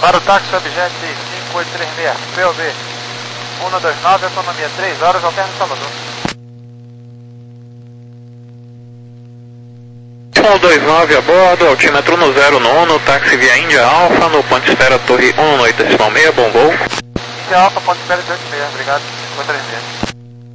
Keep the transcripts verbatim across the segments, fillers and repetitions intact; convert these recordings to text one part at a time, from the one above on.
Para o táxi Objet cinco oito três seis, P O B um dois nove, autonomia três horas, alterno Salvador. um dois nove a bordo, altímetro no zero nono, táxi via Índia Alfa, no ponto espera Torre um oito decimal seis, bom voo. Índia Alfa, ponto espera de oito seis, obrigado, cinco três seis.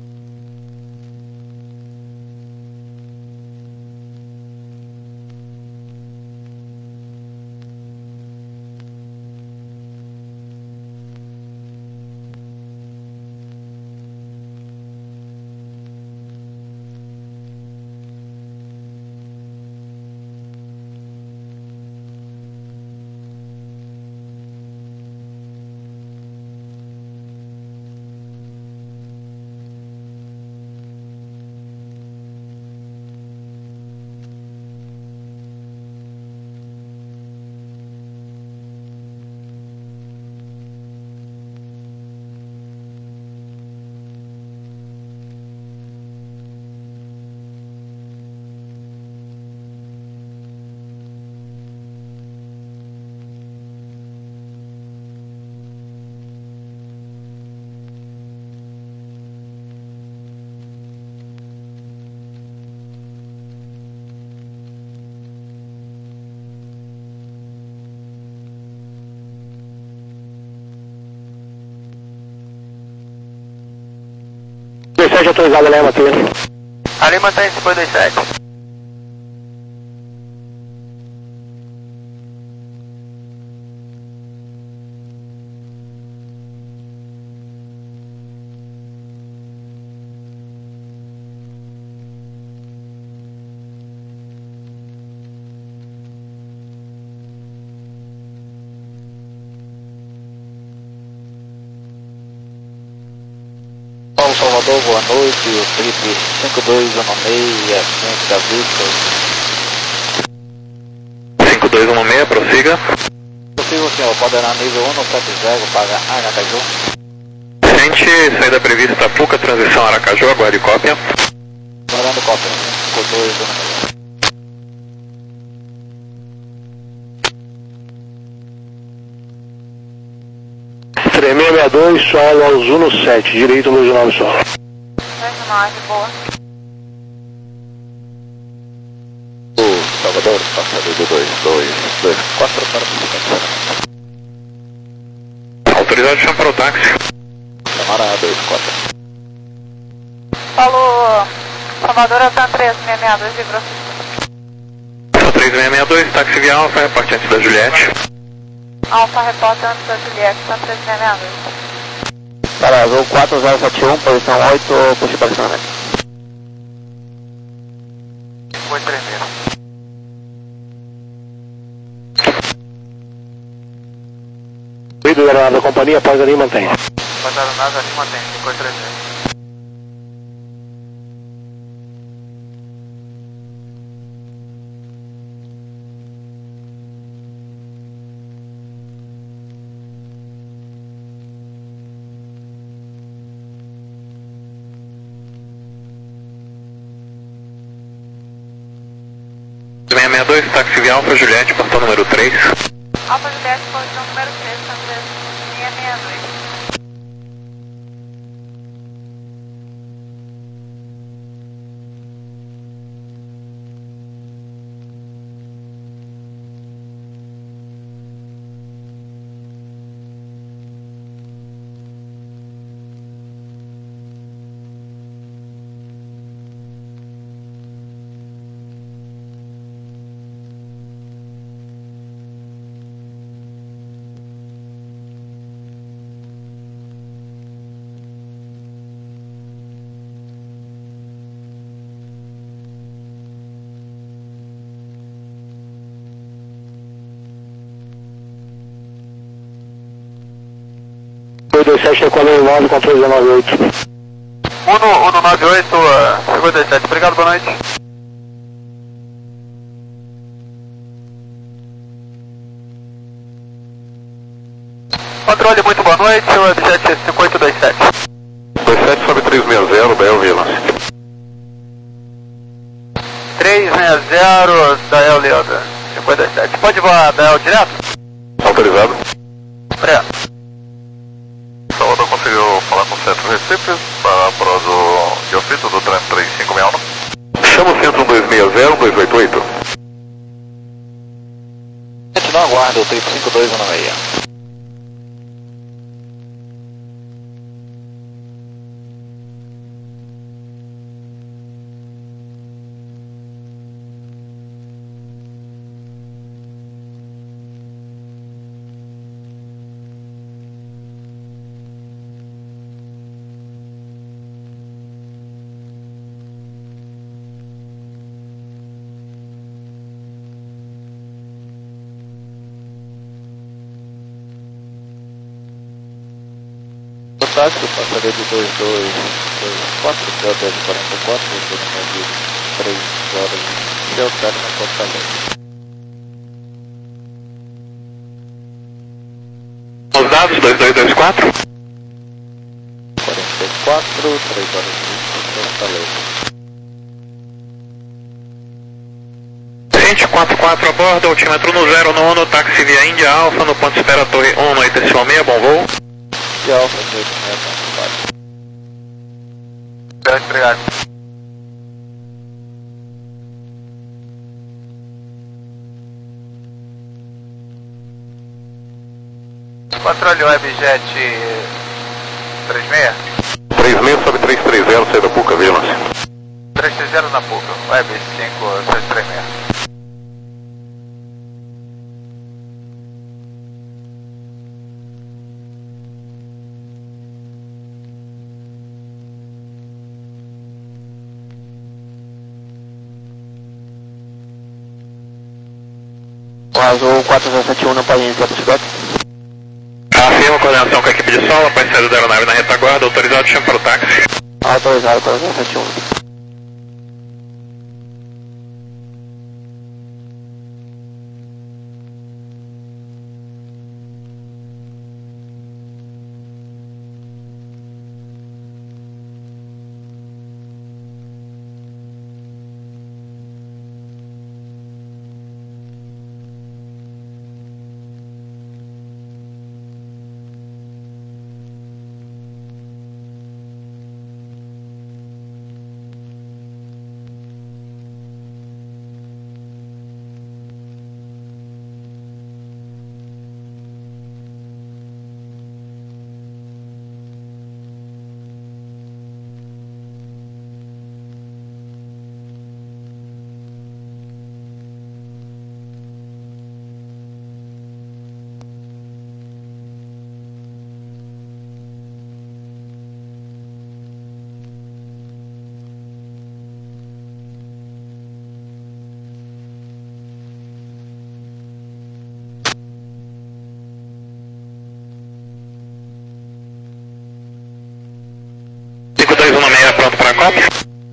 sete autorizado, Lema, mantém. Ali mantém cinco dois sete. Salvador, boa noite, o Felipe cinco dois um seis, ciência vista. cinco dois um seis, prossiga. Possível, senhor, coordenar nível um sete zero para Aracaju. Gente, saída prevista Fuca, transição Aracaju, aguarde cópia. Guardando cópia, cinco dois um seis. três seis seis dois, solo aos Uno sete, direito no nove solo. três nove, boa. O Salvador, passado do dois dois dois quatro para o Autorizado, chama para o táxi. Samara dois quatro. Falou, Salvador, Altan três seis seis dois de Grosso. três seis seis dois, táxi via Alfa, reparte antes da Juliette. Alfa, repórter antes da Juliette, Altan três seis seis dois. Para azul quatro zero sete um, posição oito, puxe para acionamento. cinco três seis. Cuido da aeronave da companhia, após ali mantém. Após a aeronave ali mantém cinco três seis. seis seis dois, táxi via Alfa, Juliette, passou número três. Alfa Juliette, posição número três, Altan três seis seis dois. dois sete, Equador nove, controle nove oito. um no nove oito, cinco dois sete, obrigado, boa noite. Controle, muito boa noite, o objeto cinco oito dois sete. dois sete sobe três seis zero, Dael Vila. três seis zero, Dael Leandro, cinco dois sete. Pode voar Dael direto? Autorizado. Breno. Salvador conseguiu falar com o Centro Recife para a prova do Diofito do trem três cinco seis um. Chama o centro dois seis zero, dois oito oito. A gente não aguarda o três cinco dois um seis. Táxi, passaria de dois dois dois quatro, Céu dez quarenta e quatro, retorno movido três horas, Céu término Fortaleza. Os dados, dois dois dois quatro. quarenta e quatro, três horas e vinte, Fortaleza. vinte e quatro quatro a bordo, altímetro no zero nono, táxi via Índia Alfa, no ponto espera Torre um no oito seis, bom voo. E Alfa, oito seis, Grande, obrigado. Controle Webjet trinta e seis. três seis sobe três três zero, sai da Puca, Vigilância. três três zero na Puca, Web cinco seis três seis. O Azul quatro zero sete um não pode iniciar o bicicleta. Afirma coordenação com a equipe de solo, após saída da aeronave na retaguarda, autorizado, chama para o táxi. Autorizado quatro zero sete um. cinco dois um seis, pronto para a cópia?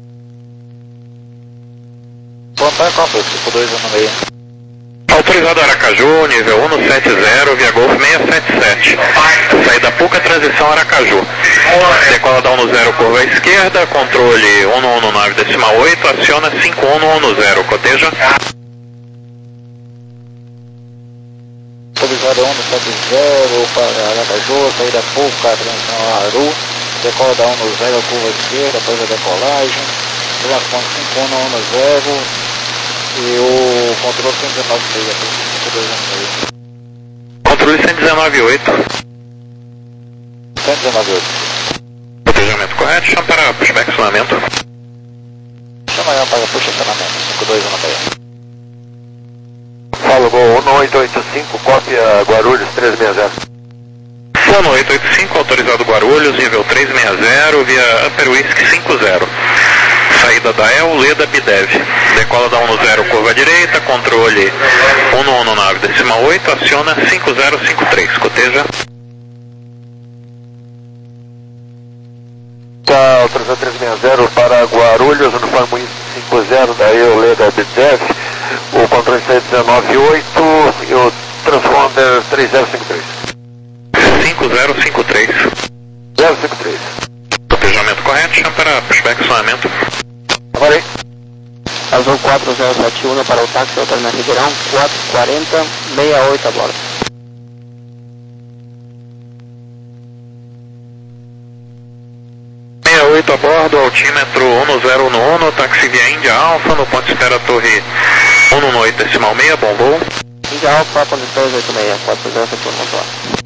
Pronto para a cópia, cinco dois um seis. Autorizado Aracaju, nível um no sete zero, via Golf seiscentos e setenta e sete. Saída Puca, transição Aracaju. Decola da um no zero, curva à esquerda, controle um no um no nove decimal oito, aciona cinco um no um no zero, coteja. Autorizado um no sete zero para Aracaju, saída Puca, transição Aru. Decola da um no zero, curva à esquerda, após a decolagem. Relação cinco um no um no zero. E o controle cento e dezenove seis, cinco dois um seis. Controle cento e dezenove oito. cento e dezenove oito. Cotejamento correto, chama para pushback acionamento. Chama aí para puxa acionamento, cinco dois um seis. Fala, Gol um oito oito cinco, cópia Guarulhos três seis zero. Fono oito oito cinco, autorizado Guarulhos, nível três seis zero, via Upper Whisky cinco zero. Saída da El, Leda, Bidev. Decola da um no zero, curva à direita, controle um no um no nove decimal oito, aciona cinco zero cinco três, coteja. Tá, autorizado três seis zero para Guarulhos, uniforme cinco zero da El, Leda, Bidev. O controle cento e dezenove oito e o transponder três zero cinco três. cinco zero cinco três. zero cinco três. Cotejamento correto, chama para pushback acionamento. Amarei. Azul quatro zero sete um para o táxi, Alta na Ribeirão, quatro quarenta, sessenta e oito a bordo. Altímetro um zero no um, táxi via Índia Alfa, no ponto de espera torre um no oito decimal seis, bom voo. Índia Alfa, ponto dois oito seis, quatro zero sete um, vamos lá.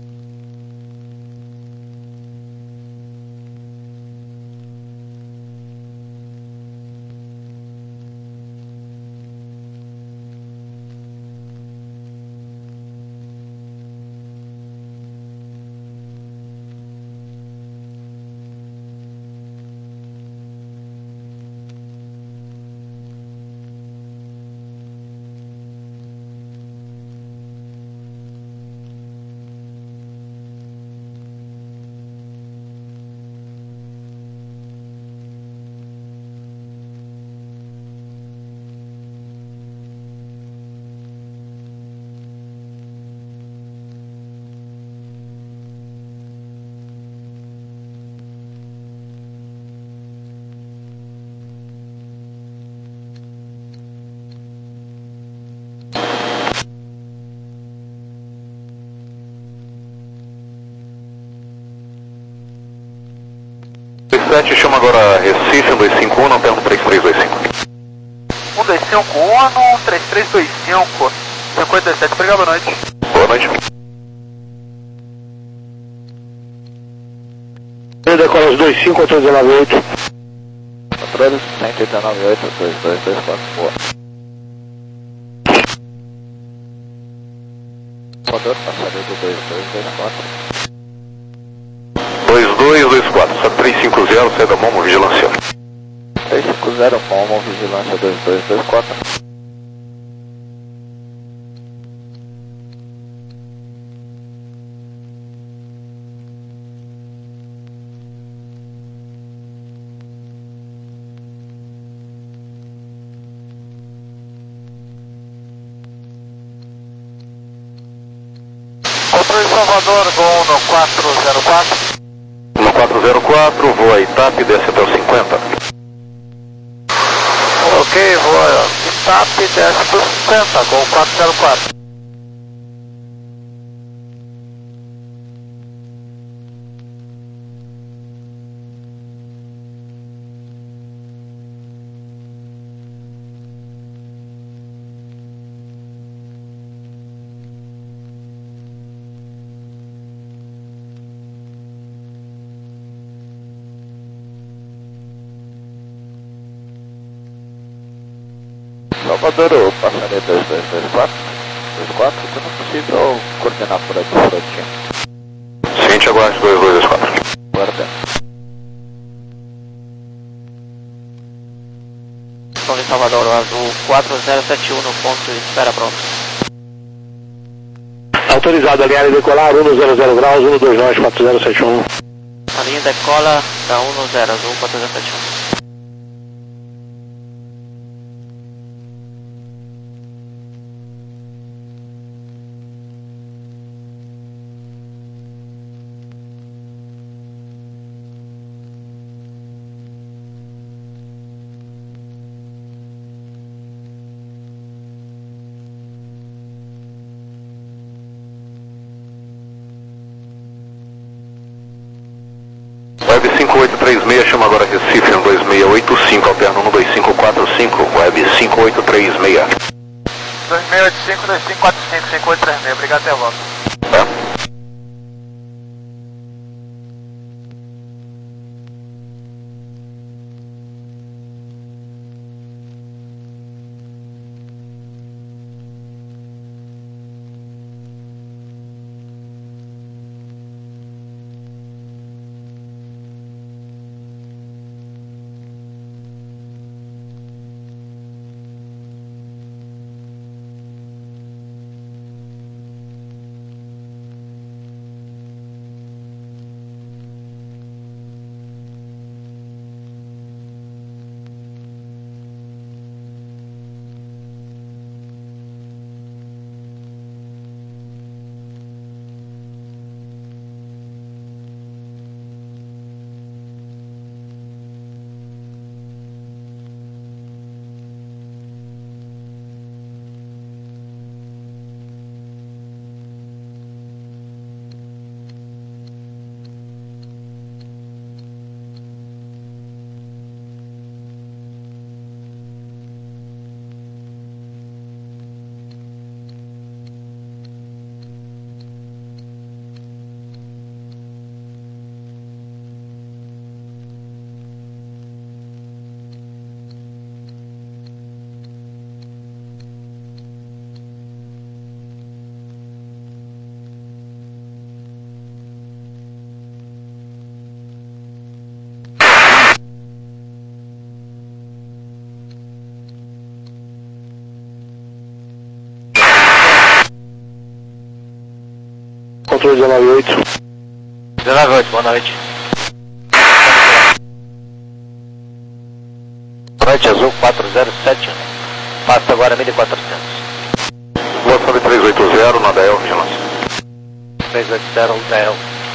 sete, chama agora Recife, um dois cinco um, não pergunta três três dois cinco. um dois cinco um, três três dois cinco, cinquenta e sete, obrigado, boa noite. Boa noite. Decola dois cinco, oito um nove oito. Controle cento e nove oito, dois dois dois quatro, boa. Motor passageiro do dois dois dois quatro. dois dois dois quatro, só três cinco zero, sai da Momo, vigilância. três cinco zero, Momo, vigilância dois dois dois quatro. Controle Salvador, gol no quatro zero quatro. No quatro zero quatro, voa Itap, desce até o cinquenta. Ok, voa Itap, desce para o cinquenta, gol quatro zero quatro. Salvador, eu passaria dois dois dois quatro, dois quatro, se não possível, coordenar por aqui, frotinha. Seguinte, aguarde dois dois dois quatro. Guarda. São Salvador, azul quatro zero sete um no ponto de espera pronto. Autorizado, alinhar e decolar, um zero zero graus, um dois nove quatro zero sete um. A linha decola da um zero, azul quatro zero sete um. Web cinco oito três seis, chama agora Recife, um dois seis oito cinco, alterna um dois cinco quatro cinco, Web cinco oito três seis. dois seis oito cinco, dois cinco quatro cinco, cinco oito três seis, obrigado, até a volta. Tá? controle dezenove oito. dezenove oito, boa noite. Boa noite, Azul quatro zero sete um. Passa agora mil e quatrocentos. Moção de três oito zero, na D E L, vigilância. três oito zero, D E L.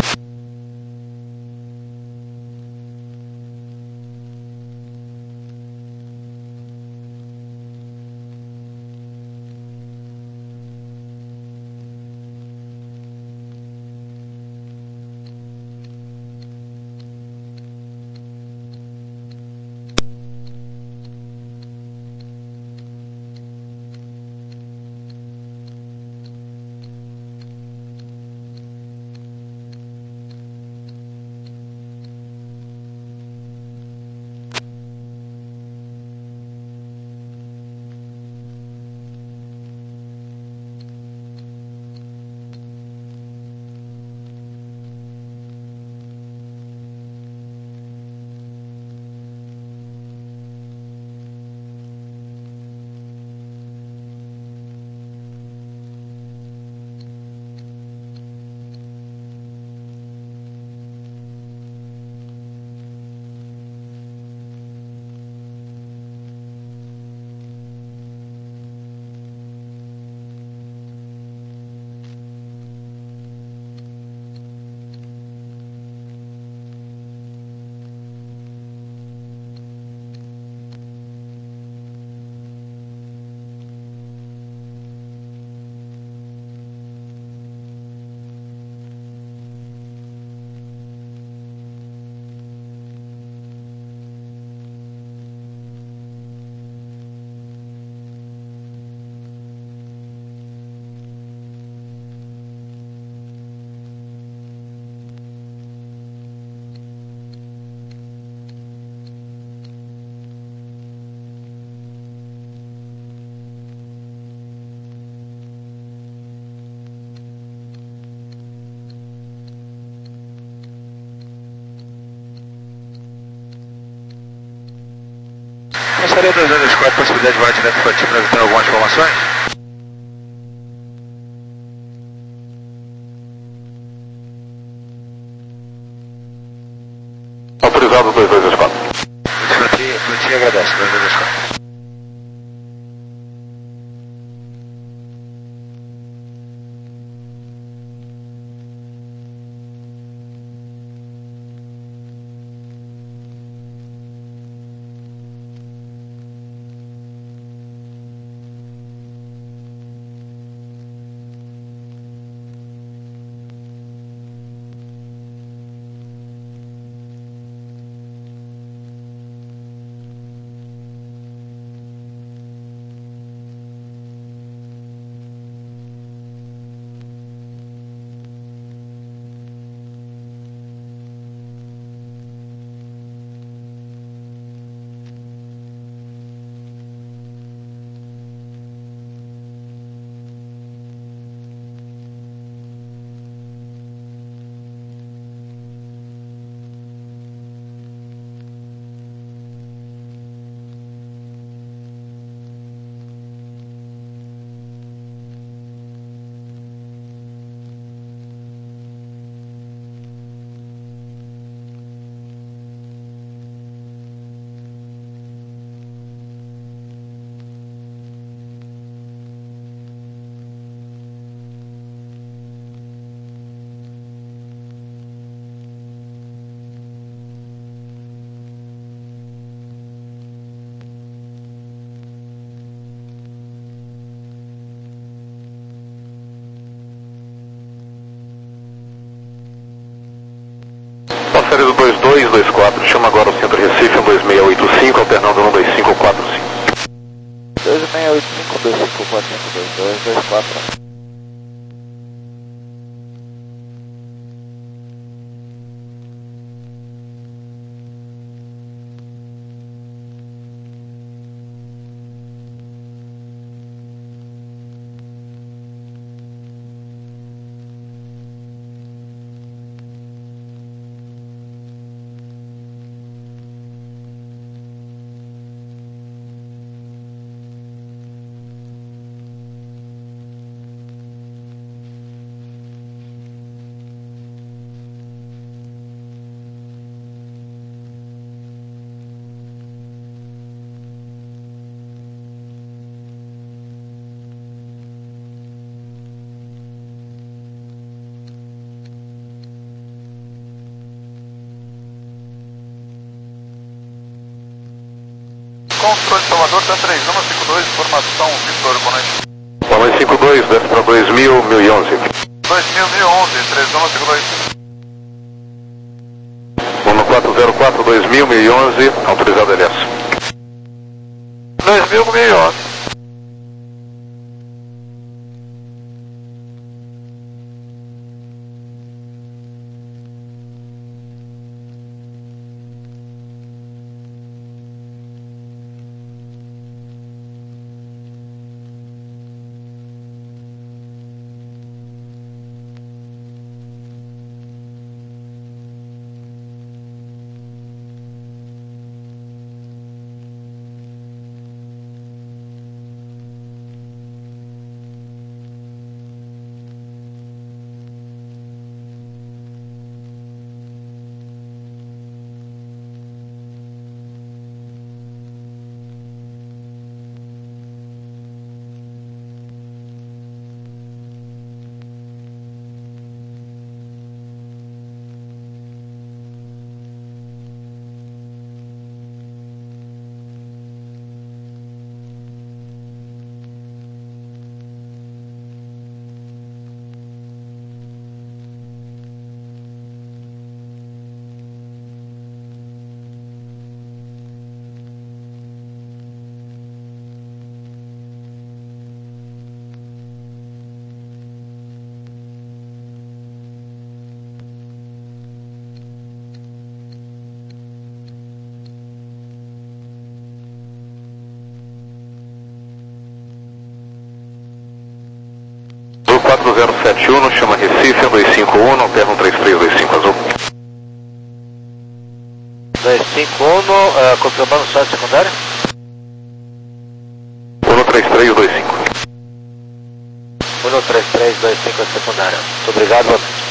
Gostaria de dois quatro a possibilidade de volanteamento infantil para evitar algumas informações? Autorizado dois dois quatro. Frutinha, frutinha agradece, dois dois quatro. Série do dois dois dois quatro, chama agora o centro Recife, um dois seis oito cinco, alternando um dois cinco quatro cinco. dois seis oito cinco, dois cinco quatro cinco, dois dois dois quatro. Controle de Salvador, tá três um cinco dois, informação Vitor, boa noite. Boa noite, cinco dois, desce para dois mil, mil e onze. dois mil, mil e onze, três um cinco dois. um quatro zero quatro, dois mil, mil e onze, autorizado L S. dois mil, mil e onze. quatro zero sete um, chama Recife, dois cinco um, não terra um três três dois cinco azul. dois cinco um, uh, confirmando o site secundário? um três três dois cinco. um três três dois cinco é secundário. Muito obrigado, boa noite.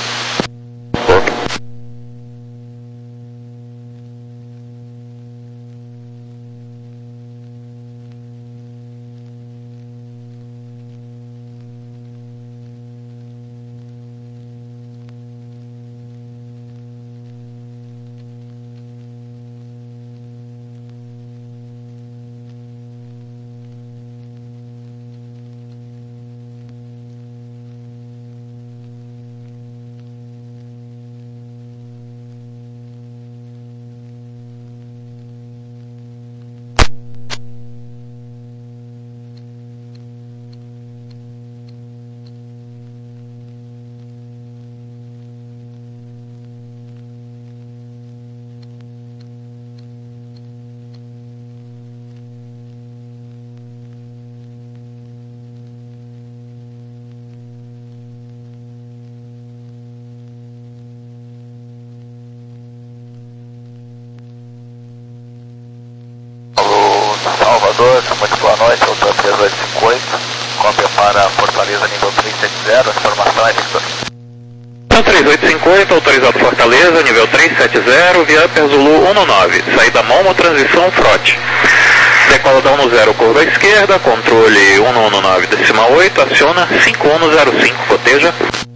Salvador, muito boa noite, doutor três oito cinco oito, cópia para Fortaleza nível três sete zero, a informação é Victor. três oito cinco oito, autorizado Fortaleza, nível três sete zero, via Upper Zulu um nove, saída Momo, transição Frote. Decola da um zero, curva à esquerda, controle um nove decimal oito, aciona cinco um zero cinco, coteja.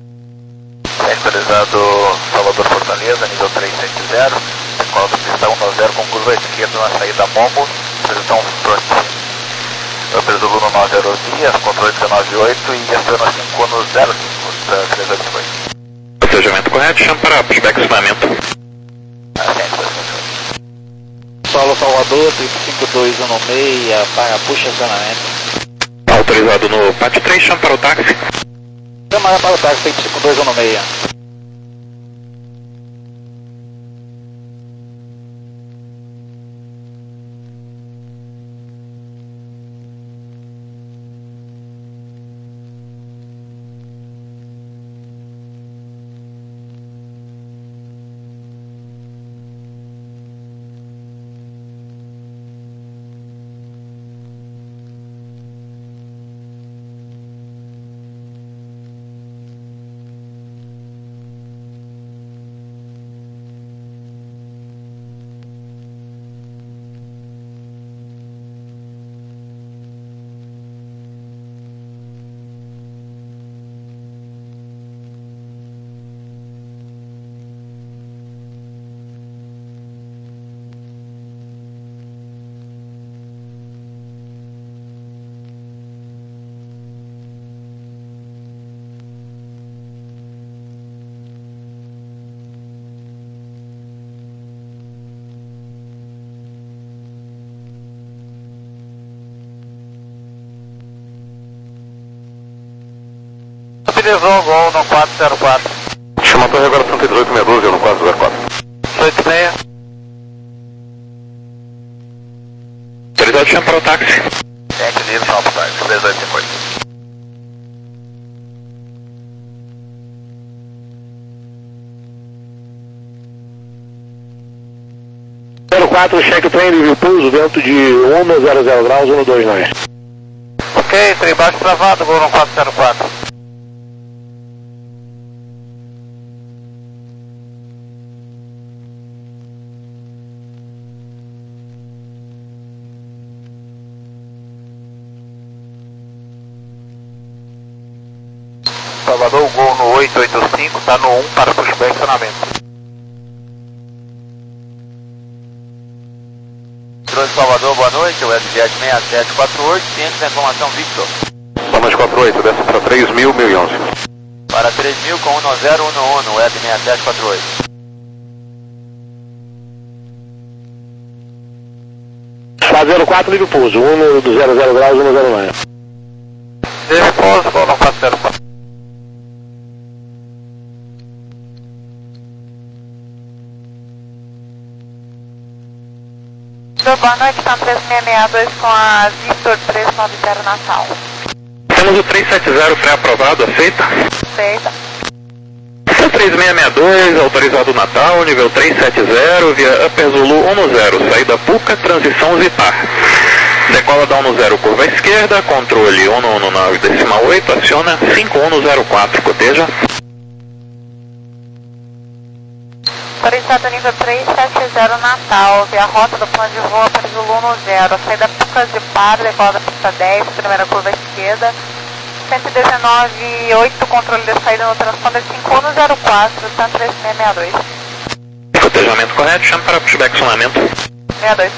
Autorizado Salvador Fortaleza, nível três sete zero, decola da pista um zero com curva à esquerda na saída Momo, transição Frote. Upper Zulu um nove zero via, controle dezenove oito e aciona cinco um zero cinco, três oito cinco oito. Procedimento correto, chama para pushback acionamento. Solo Salvador, cinco dois um seis para push acionamento. Autorizado no P A T três, chama para o táxi. Chamada para o táxi, cinco dois um seis. utilizou o gol no quatro zero quatro. Chama a torre agora cento e dezoito meia dúzia no quatro zero quatro. oito seis. Autorizado, chama para o táxi. Tem livre, chama para o táxi, três oito cinco oito. zero quatro, cheque trem, nível pouso, vento de um zero zero graus, um dois nove. Ok, trem baixo travado, gol no quatro zero quatro. Salvador, gol no oito oito cinco, tá no um para pushback estacionamento. Controle Salvador, boa noite, o S Jet seis sete quatro oito, ciente da informação Victor. Thomas quatro oito, desce para três mil, mil e onze. Para três mil com um zero um um, Web seis sete quatro oito. quatro zero quatro, nível pouso, um do zero zero graus, um zero nove. Nível pouso, gol no quatro zero quatro. Boa noite, tá três seis seis dois com a Victor três nove zero Natal. Temos o três sete zero pré-aprovado, aceita? Aceita. três seis seis dois, autorizado Natal, nível três sete zero, via Upper Zulu um zero, saída Puca, transição Zipar. Decola da um zero, curva esquerda, controle um um nove decimal oito, aciona cinco um zero quatro, coteja. Autorizado nível três sete zero Natal, via rota do plano de voo para Zulu um zero, saída Puca Zipar, decola da pista dez, primeira curva esquerda. cento e dezenove oito, controle de saída no transponder cinco um zero quatro, tá três seis seis dois. Cotejamento correto, chama para pushback sonamento. sessenta e dois.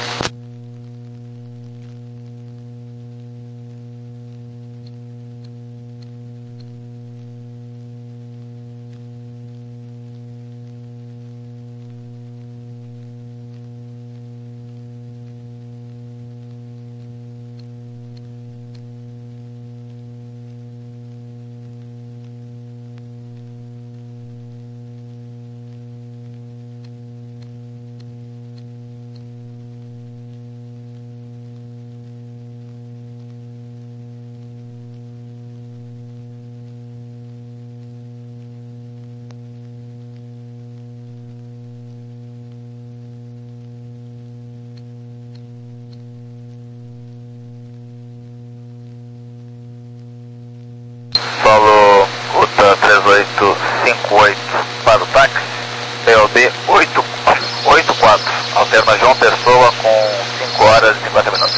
Solo UTA três oito cinco oito para o táxi, P O B oito oito quatro, alterna João Pessoa com cinco horas e cinquenta minutos.